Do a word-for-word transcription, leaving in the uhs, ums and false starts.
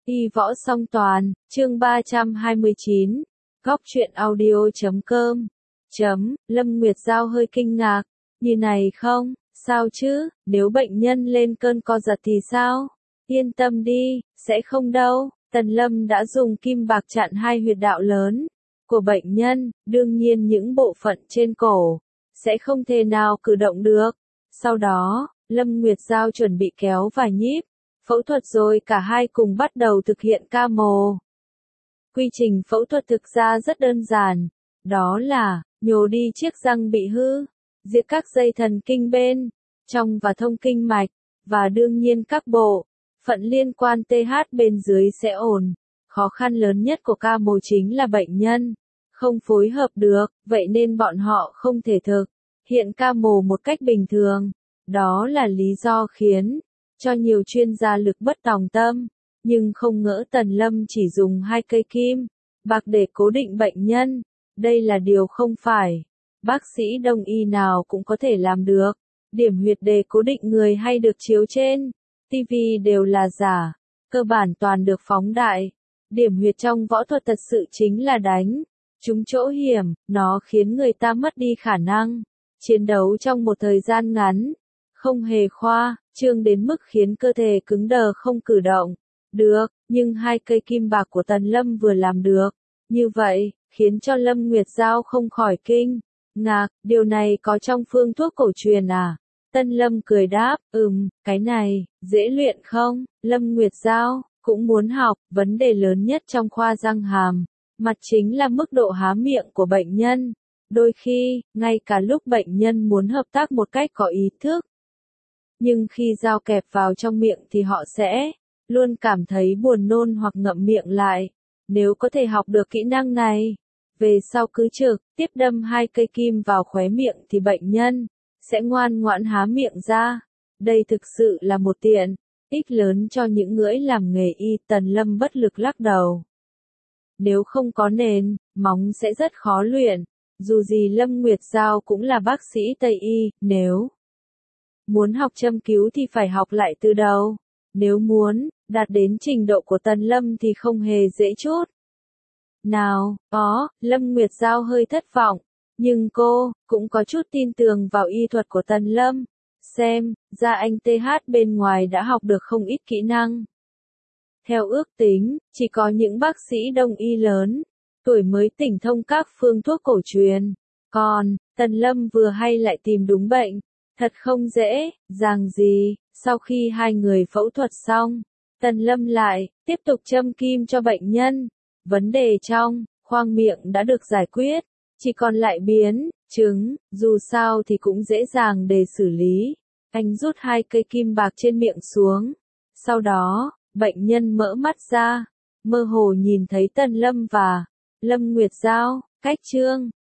Y võ song toàn, chương ba trăm hai mươi chín, góc truyện audio chấm com, chấm, Lâm Nguyệt Giao hơi kinh ngạc, như này không, sao chứ, nếu bệnh nhân lên cơn co giật thì sao? Yên tâm đi, sẽ không đâu, Tần Lâm đã dùng kim bạc chặn hai huyệt đạo lớn của bệnh nhân, đương nhiên những bộ phận trên cổ sẽ không thể nào cử động được. Sau đó, Lâm Nguyệt Giao chuẩn bị kéo và nhíp phẫu thuật rồi cả hai cùng bắt đầu thực hiện ca mổ. Quy trình phẫu thuật thực ra rất đơn giản, đó là nhổ đi chiếc răng bị hư, diệt các dây thần kinh bên trong và thông kinh mạch, và đương nhiên các bộ phận liên quan tê hát bên dưới sẽ ổn. Khó khăn lớn nhất của ca mổ chính là bệnh nhân không phối hợp được, vậy nên bọn họ không thể thực hiện ca mổ một cách bình thường. Đó là lý do khiến cho nhiều chuyên gia lực bất tòng tâm, nhưng không ngỡ Tần Lâm chỉ dùng hai cây kim bạc để cố định bệnh nhân. Đây là điều không phải bác sĩ đông y nào cũng có thể làm được. Điểm huyệt để cố định người hay được chiếu trên ti vi đều là giả, cơ bản toàn được phóng đại. Điểm huyệt trong võ thuật thật sự chính là đánh trúng chỗ hiểm, nó khiến người ta mất đi khả năng chiến đấu trong một thời gian ngắn, không hề khoa trương đến mức khiến cơ thể cứng đờ không cử động được, nhưng hai cây kim bạc của Tần Lâm vừa làm được như vậy, khiến cho Lâm Nguyệt Giao không khỏi kinh ngạc. Điều này có trong phương thuốc cổ truyền à? Tân Lâm cười đáp, ừm, cái này dễ luyện không? Lâm Nguyệt Giao cũng muốn học. Vấn đề lớn nhất trong khoa răng hàm mặt chính là mức độ há miệng của bệnh nhân. Đôi khi, ngay cả lúc bệnh nhân muốn hợp tác một cách có ý thức, nhưng khi dao kẹp vào trong miệng thì họ sẽ luôn cảm thấy buồn nôn hoặc ngậm miệng lại. Nếu có thể học được kỹ năng này, về sau cứ trực tiếp đâm hai cây kim vào khóe miệng thì bệnh nhân sẽ ngoan ngoãn há miệng ra. Đây thực sự là một tiện ích lớn cho những người làm nghề y. Tần Lâm bất lực lắc đầu. Nếu không có nền móng sẽ rất khó luyện. Dù gì Lâm Nguyệt Giao cũng là bác sĩ Tây y, nếu muốn học châm cứu thì phải học lại từ đầu. Nếu muốn đạt đến trình độ của Tần Lâm thì không hề dễ chút nào. Có, Lâm Nguyệt Giao hơi thất vọng, nhưng cô cũng có chút tin tưởng vào y thuật của Tần Lâm. Xem ra anh tê hát bên ngoài đã học được không ít kỹ năng. Theo ước tính, chỉ có những bác sĩ đông y lớn tuổi mới tỉnh thông các phương thuốc cổ truyền. Còn Tần Lâm vừa hay lại tìm đúng bệnh. Thật không dễ dàng gì. Sau khi hai người phẫu thuật xong, Tần Lâm lại tiếp tục châm kim cho bệnh nhân. Vấn đề trong khoang miệng đã được giải quyết, chỉ còn lại biến chứng, dù sao thì cũng dễ dàng để xử lý. Anh rút hai cây kim bạc trên miệng xuống. Sau đó, bệnh nhân mở mắt ra, mơ hồ nhìn thấy Tần Lâm và Lâm Nguyệt Giao cách chương